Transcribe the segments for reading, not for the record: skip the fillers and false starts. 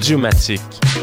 Audiomatique.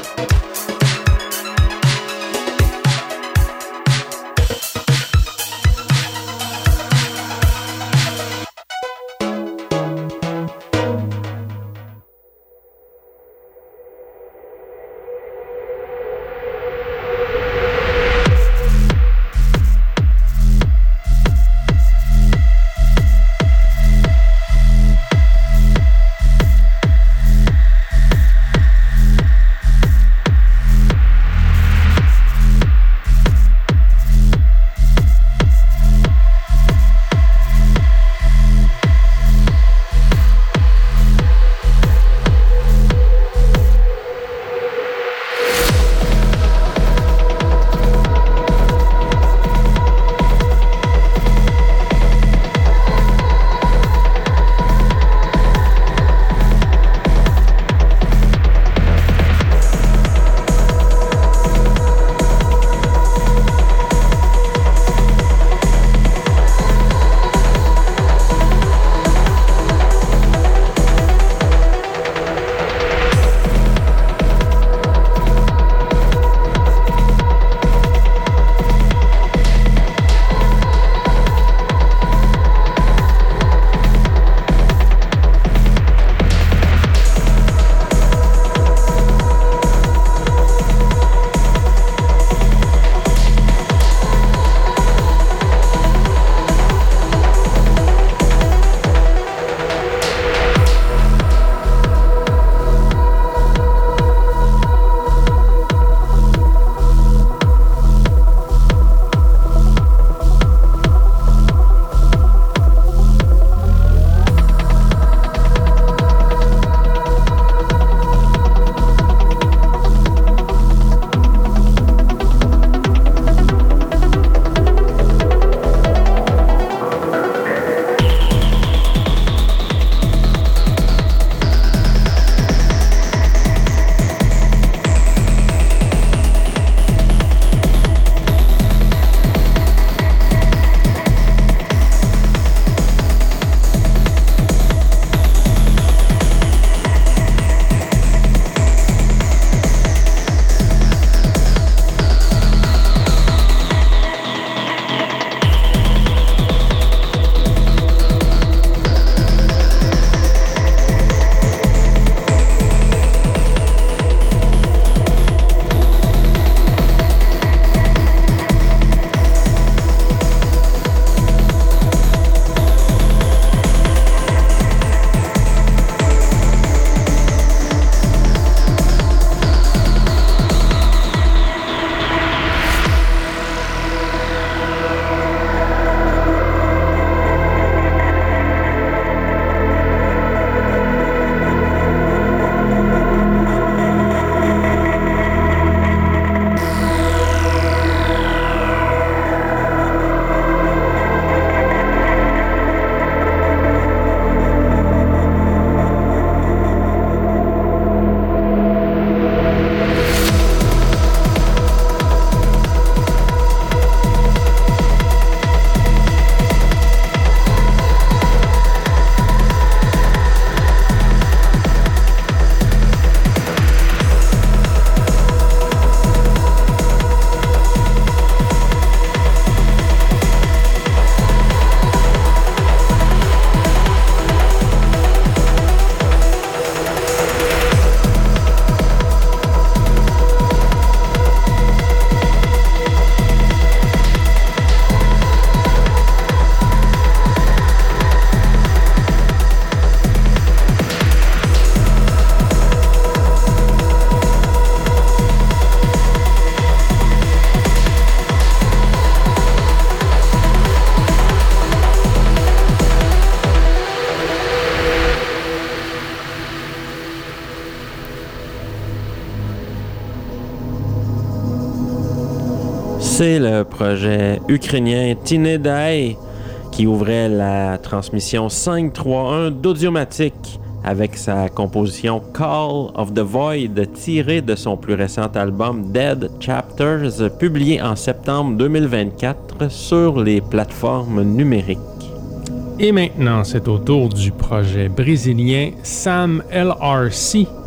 C'est le projet ukrainien Tinedai qui ouvrait la transmission 531 d'Audiomatique avec sa composition Call of the Void tirée de son plus récent album Dead Chapters publié en septembre 2024 sur les plateformes numériques. Et maintenant, c'est au tour du projet brésilien Sam LRC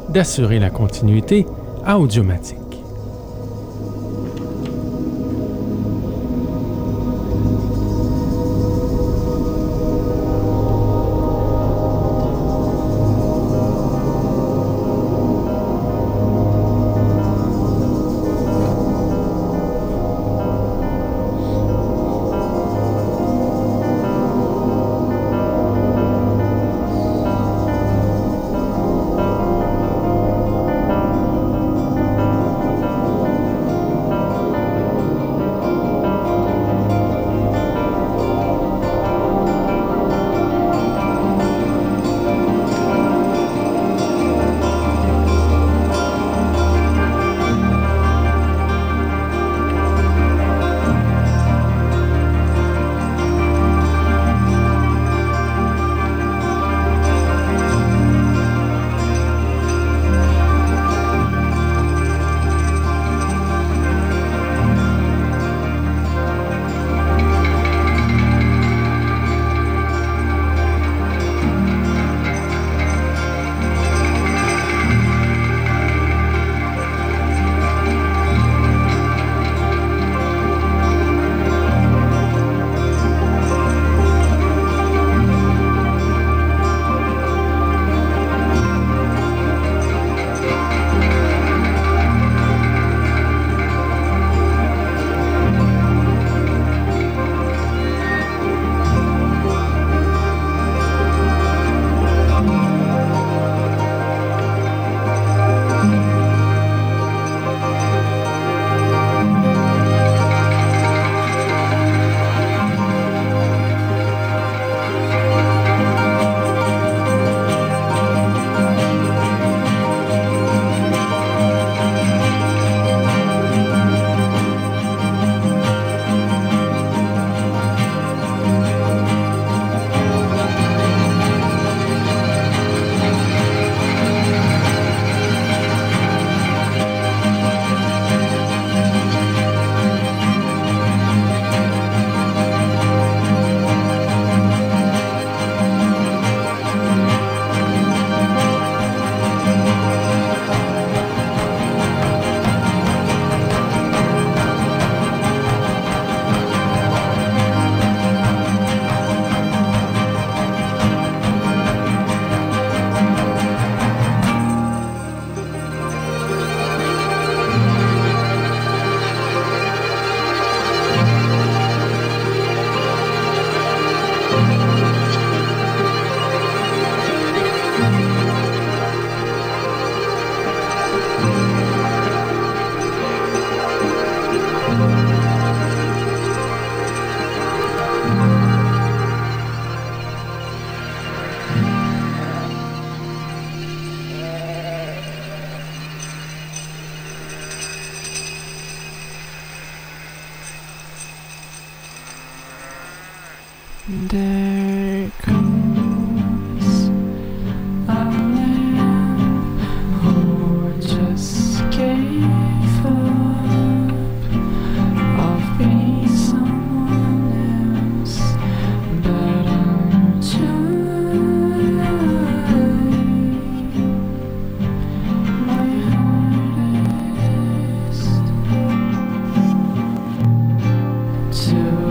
d'assurer la continuité à Audiomatique. There comes a man who just gave up of being someone else, but I'm trying. My hardest to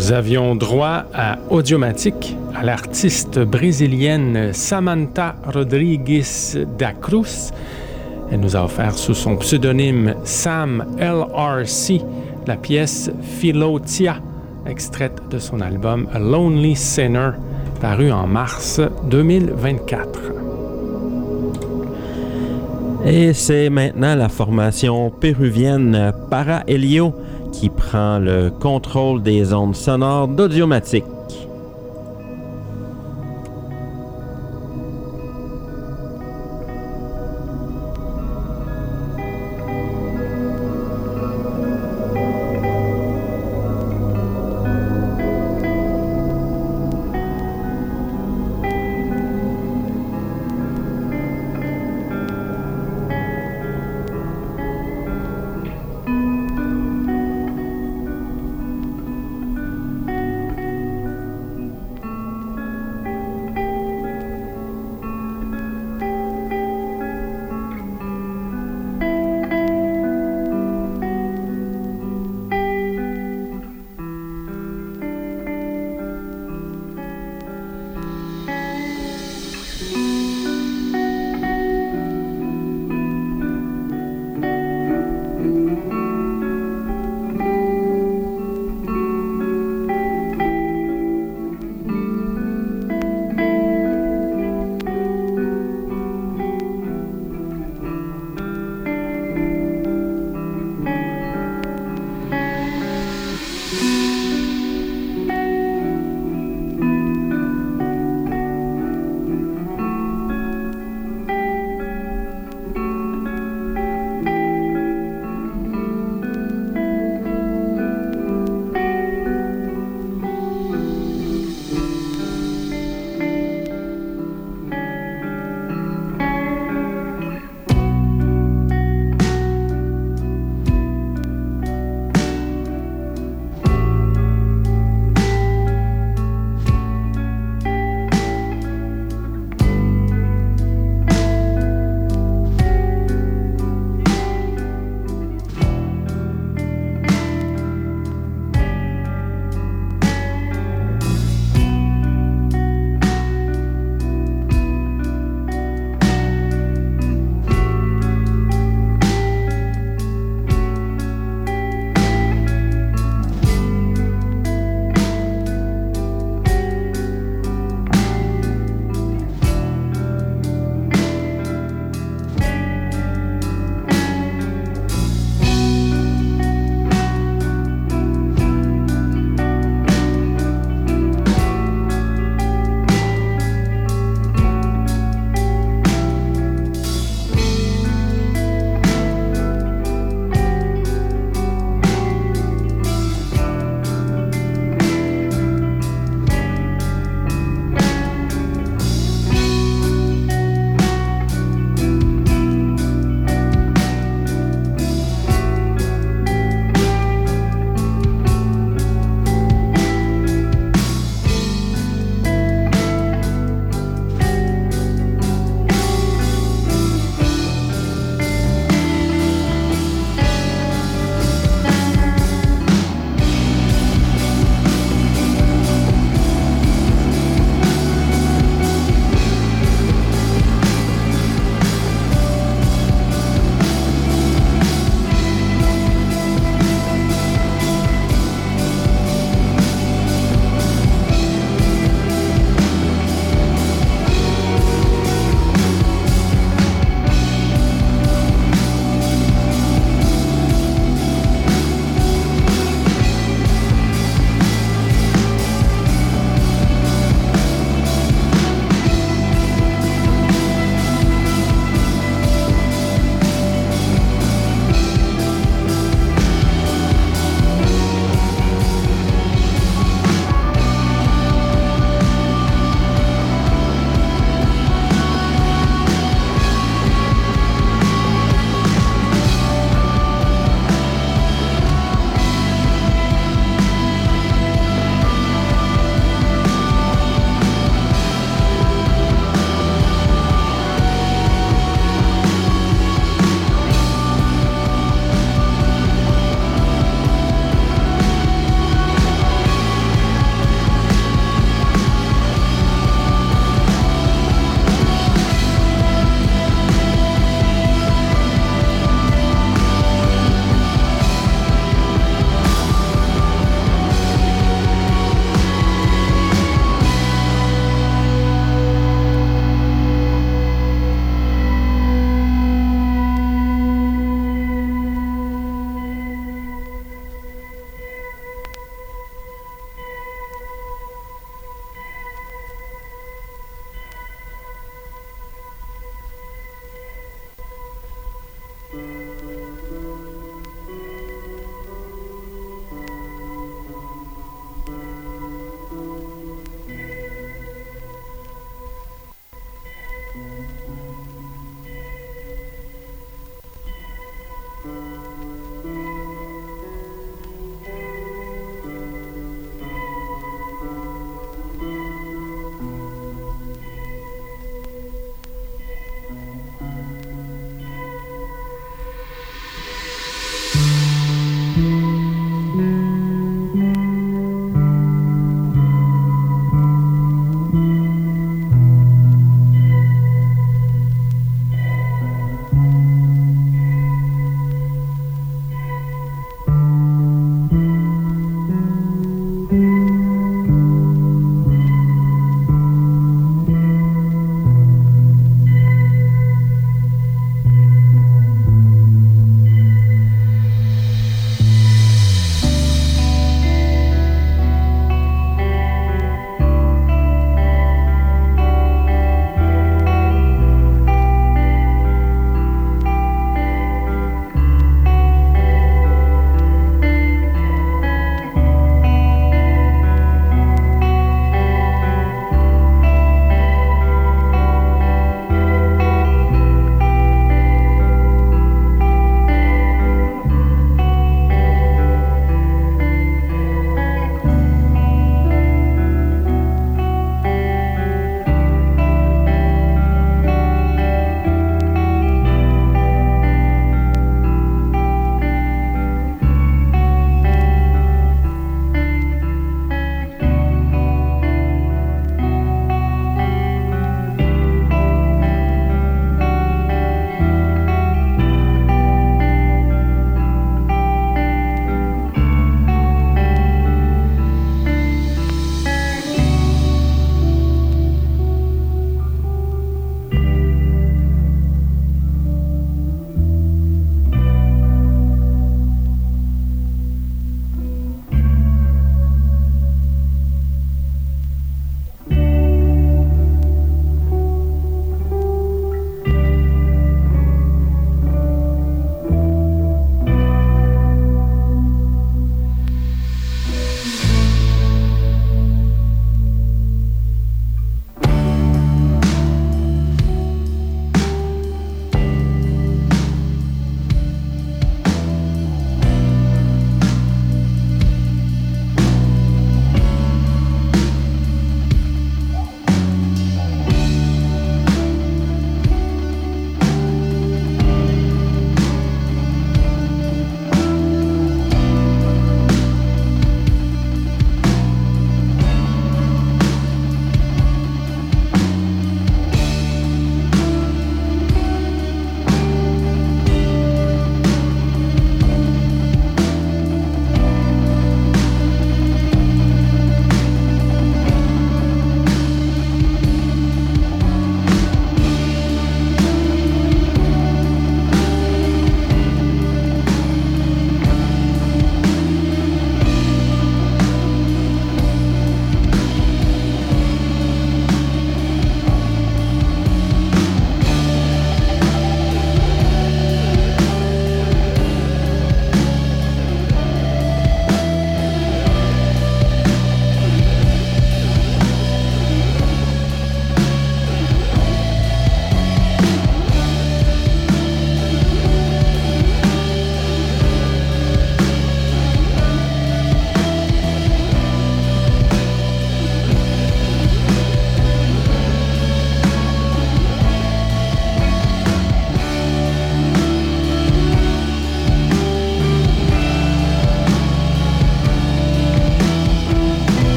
Nous avions droit à Audiomatique, à l'artiste brésilienne Samantha Rodrigues da Cruz. Elle nous a offert sous son pseudonyme Sam LRC la pièce Philotia, extraite de son album A Lonely Sinner, paru en mars 2024. Et c'est maintenant la formation péruvienne Para Helio qui prend le contrôle des ondes sonores d'Audiomatique.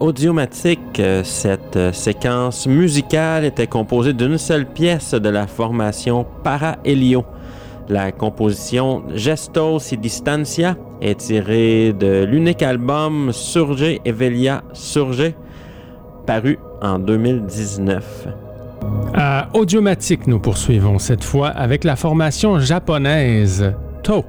Audiomatique, cette séquence musicale était composée d'une seule pièce de la formation Para Helio. La composition Gestos y Distancia est tirée de l'unique album Surge Evelia Surge, paru en 2019. À Audiomatique, nous poursuivons cette fois avec la formation japonaise To.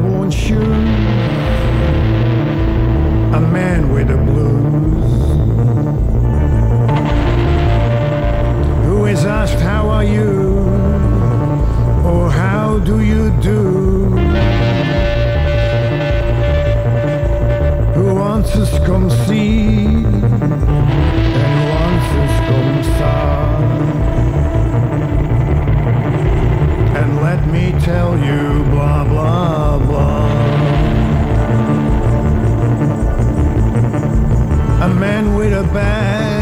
worn shoes, a man with the blues, who is asked how are you, or how do you do, who answers comme si, and who answers comme ça. And let me tell you, blah, blah, blah. A man with a bag,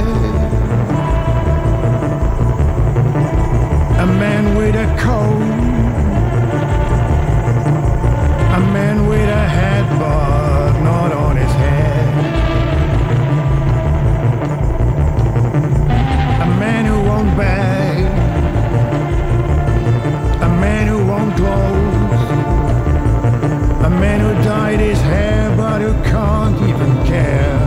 a man with a coat, a man with a hat but not on his head, a man who won't bag, a man who won't clothes, a man who dyed his hair but who can't even care,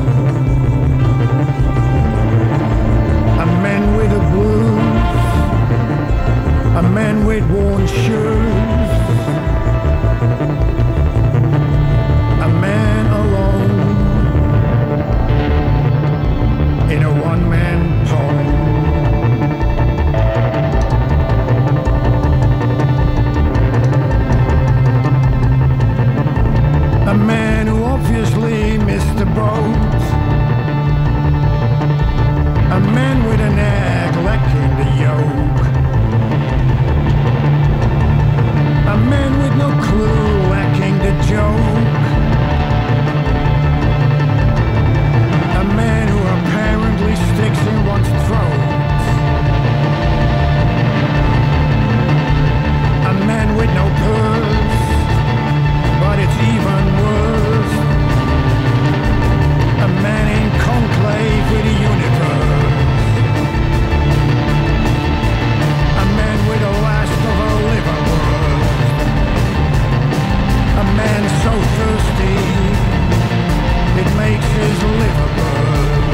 a man with the blues, a man with worn shoes, a man alone in a one-man poem. A man who obviously missed the boat, a man with an egg lacking the yolk, a man with no clue lacking the joke, a man who apparently sticks in one's throat, a man with no purse, but it's even worse, a man in conclave with the universe, a man with the last of a liverwurst, a man so thirsty it makes his liver burn,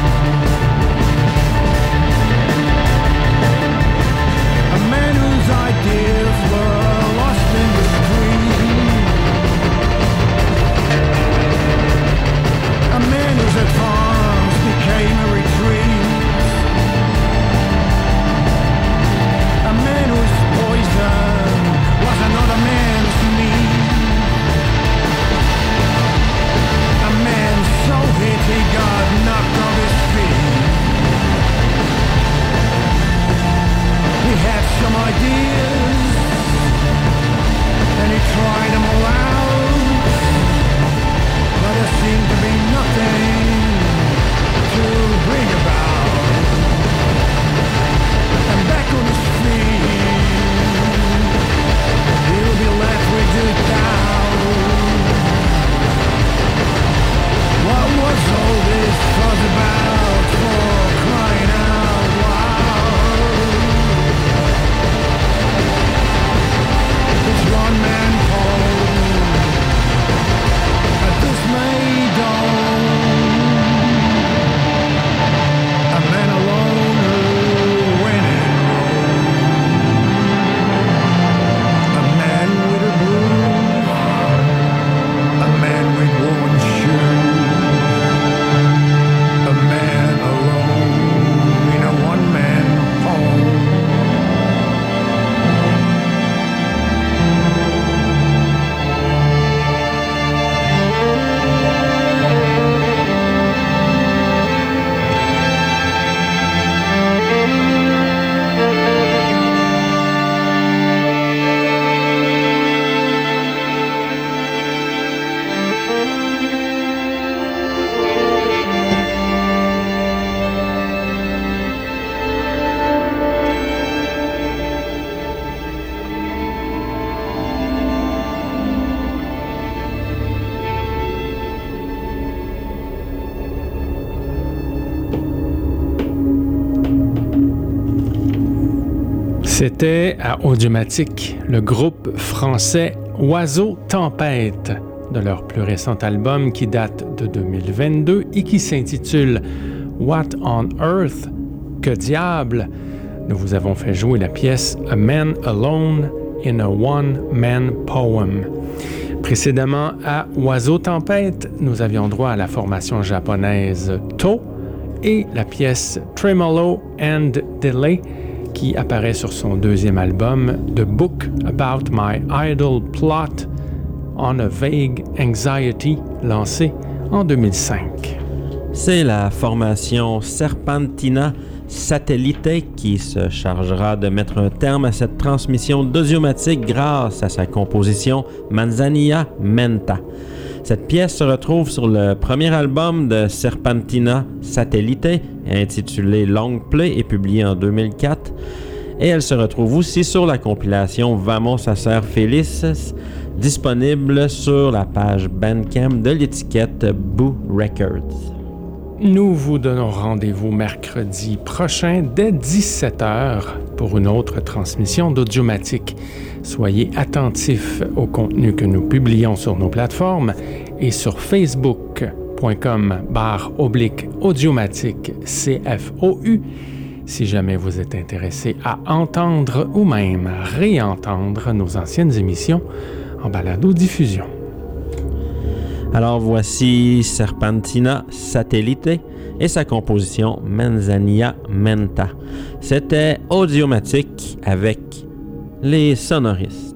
a man whose ideas were lost in the street, a man whose advance became a retreat, a man whose poison was another man's meat, a man so hit he got knocked off his feet. He had some ideas and he tried them all out, but there seemed to be nothing to bring about. And back on his feet, he'll be left with the doubt. What was all this fuss about, for crying out loud? It's one-man poem at this Maidan, a man alone who went in Rome, a man with a blues, a man with worn shoes, a man alone in a one-man poem. C'était à Audiomatique le groupe français Oiseau Tempête de leur plus récent album qui date de 2022 et qui s'intitule What on Earth? Que diable? Nous vous avons fait jouer la pièce A Man Alone in a One-Man Poem. Précédemment, à Oiseau Tempête, nous avions droit à la formation japonaise To et la pièce Tremolo and Delay qui apparaît sur son deuxième album The Book About My Idle Plot on a Vague Anxiety, lancé en 2005. C'est la formation Serpentina Satellite qui se chargera de mettre un terme à cette transmission d'Audiomatique grâce à sa composition Manzanilla Menta. Cette pièce se retrouve sur le premier album de Serpentina Satellite, intitulé Long Play et publié en 2004. Et elle se retrouve aussi sur la compilation Vamos a ser felices, disponible sur la page Bandcamp de l'étiquette Boo Records. Nous vous donnons rendez-vous mercredi prochain dès 17h pour une autre transmission d'Audiomatique. Soyez attentifs au contenu que nous publions sur nos plateformes et sur facebook.com/Audiomatique CFOU si jamais vous êtes intéressé à entendre ou même réentendre nos anciennes émissions en balado-diffusion. Alors voici Serpentina Satellite et sa composition Manzanilla Menta. C'était Audiomatique avec les Sonoristes.